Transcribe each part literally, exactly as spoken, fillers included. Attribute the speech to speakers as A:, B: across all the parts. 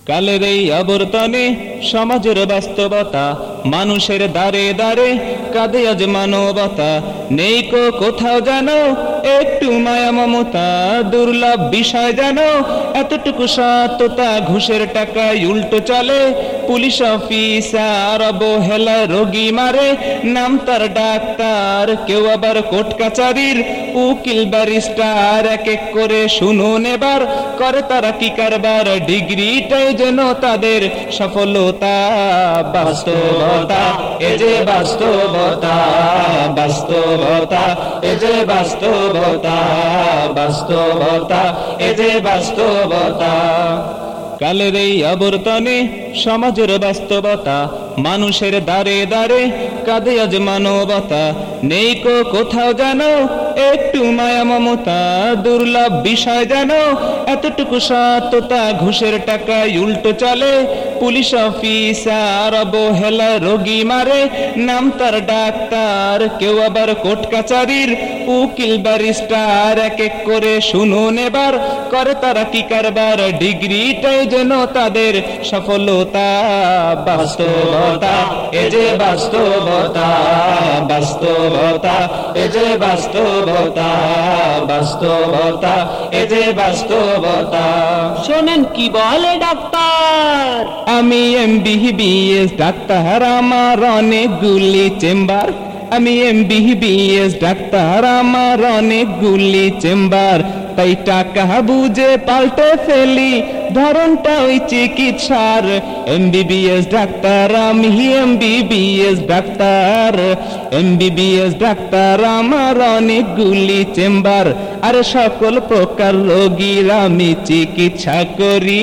A: কালের এই আবর্তনে সমাজের বাস্তবতা, মানুষের দাঁড়ে দাঁড়ে কাঁদে আজ মানবতা। নেই কো কোথাও জানো একটু মায়া মমতা, দুর্লভ বিষয় জানো এতটুকু সততা। ঘুষের টাকায় উল্টো চলে পুলিশ অফিসার, অবহেলায় রোগী মারে নাম তার ডাক্তার। কেউ আবার কোর্ট কাচারির উকিল ব্যারিস্টার, এক এক করে শুনুন এবার করে তারা কি কারবার। ডিগ্রিটাই যেন তাদের সফলতা। বাস্তবতা এ যে বাস্তবতা, বাস্তবতা এ যে বাস্তবতা, বাস্তবতা এ যে বাস্তবতা। কালের এই আবর্তনে সমাজের বাস্তবতা, মানুষের দাঁড়ে দাঁড়ে কাঁদে আজ মানবতা। নেই কো কোথাও জানো একটু মায়া মমতা, দুর্লভ বিষয় জানো এতটুকু সততা। ঘুষের টাকায় উল্টো চলে পুলিশ অফিসার, অবহেলায় রোগী মারে নাম তার ডাক্তার। কেউ আবার কোর্ট কাচারির উকিল ব্যারিস্টার, এক এক করে শুনুন এবার করে তারা কি কারবার। ডিগ্রিটাই যেন তাদের সফলতা। বাস্তবতা এ যে বাস্তবতা, বাস্তবতা এ যে বাস্তবতা, বাস্তবতা এ যে বাস্তবতা।
B: শোনেন কি বলে ডাক্তার,
A: আমি M B B S doctor, আমার অনেকগুলি চেম্বার। আমি M B B S doctor, আমার অনেকগুলি চেম্বার। তাই টাকা বুঝে পাল্টে ফেলি ধরনটা ওই চিকিৎসার। M B B S doctor আমি, M B B S doctor, M B B S doctor আমার অনেকগুলি চেম্বার। আর সকল প্রকার রোগীর আমি চিকিৎসা করি,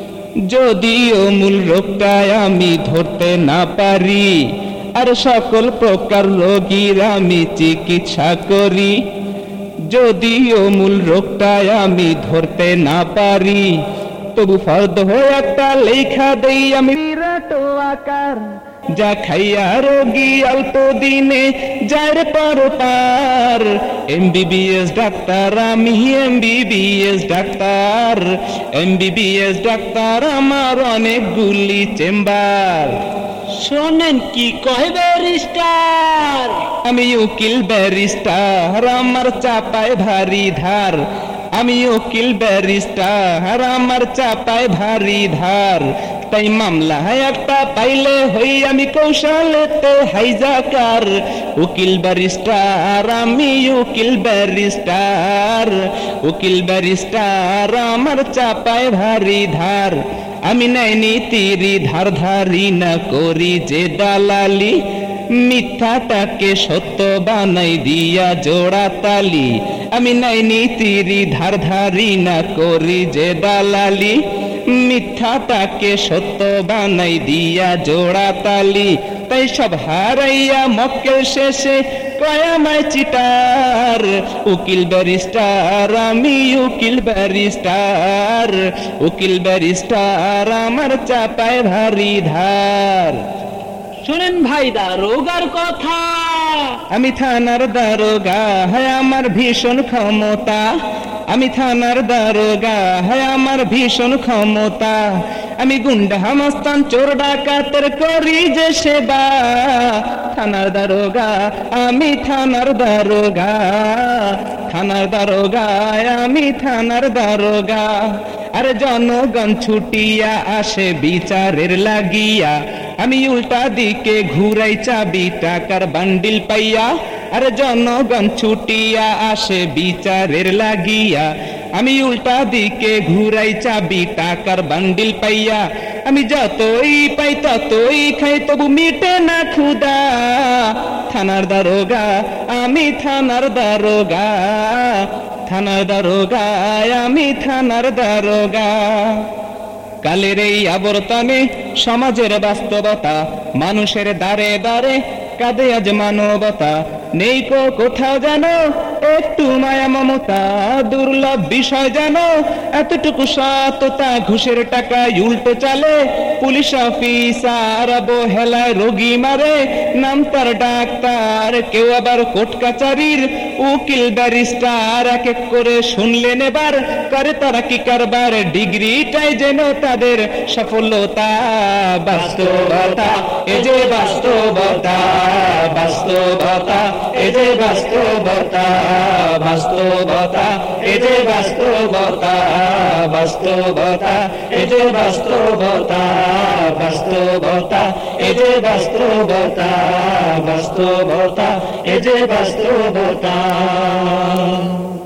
A: যদিও মূল রোগটায় আমি ধরতে না পারি। আর সকল প্রকার রোগীর আমি চিকিৎসা করি, যদিও মূল রোগটায় আমি ধরতে না পারি। তবু ফর্দ হয়ে একটা লেখা দেই আমি বিরাট আকার, যা খাইয়া রোগী অল্প দিনে যার পর পার। M B B S doctor আমি, M B B S doctor, M B B S doctor আমার অনেকগুলি চেম্বার।
B: শোনেন কি কয় ব্যারিস্টার,
A: আমি উকিল ব্যারিস্টার আমার চাপায় ভারী ধার। আমি উকিল ব্যারিস্টার আমার চাপায় ভারী ধার। তাই মামলা একটা পাইলে হই আমি কৌশলেতে হাইজাকার। উকিল ব্যারিস্টার আমি, উকিল ব্যারিস্টার, উকিল ব্যারিস্টার আমার চাপায় ভারী ধার। আমি নাই নীতিরি ধার ধারি না করি যে দালালি, মিথ্যাটাকে সত্য বানাই দিয়া জোড়া তালি। আমি নাই নীতিরি ধার ধারি না করি যে দালালি, মিথ্যাটাকে সত্য বানাই দিয়া জোড়া তালি। তাই সব হারাইয়া মক্কেল শেষে কয় আমায় চিটার। উকিল ব্যারিস্টার আমি, উকিল ব্যারিস্টার, উকিল ব্যারিস্টার আমার চাপায় ভারী ধার।
B: শোনেন ভাই দারোগার কথা,
A: আমি থানার দারোগা হয় আমার ভীষণ ক্ষমতা। আমি থানার দারোগা হয় আমার ভীষণ ক্ষমতা। আমি গুন্ডা মস্তান চোর ডাকাতের করি যে সেবা। থানার দারোগা আমি, থানার দারোগা, থানার দারোগা আমি, থানার দারোগা। আর জনগণ ছুটিয়া আসে বিচারের লাগিয়া, আমি উল্টা দিকে ঘুরাই চাবি টাকার বান্ডিল পাইয়া। আর জনগণ ছুটিয়া আসে বিচারের লাগিয়া, আমি উল্টা দিকে ঘুরাই চাবি টাকার বান্ডিল পাইয়া। আমি যতই পাই ততই খাই তবু মিটে না ক্ষুধা। থানার দারোগা আমি, থানার দারোগা, থানার দারোগা আমি, থানার দারোগা। কালের এই আবর্তনে সমাজের বাস্তবতা, মানুষের দাঁড়ে দাঁড়ে কাঁদে আজ মানবতা। নেই কো কোথাও জানো একটু মায়া মমতা দুর্লভ বিষয় জানো এতটুকু সততা ঘুষের টাকায় উল্টো চালে পুলিশ অফিসার অবহেলায় রোগী মারে নাম তার ডাক্তার কেউ আবার কোর্ট কাচারির উকিল ব্যারিস্টার এক এক করে শুনলেন এবার করে তারা কি কারবার ডিগ্রিটাই যেন তাদের সফলতা বাস্তবতা এ যে বাস্তবতা বাস্তবতা এ যে বাস্তবতা বাস্তবতা এ যে বাস্তবতা বাস্তবতা এ যে বাস্তবতা বাস্তবতা এ যে বাস্তবতা বাস্তবতা এ যে বাস্তবতা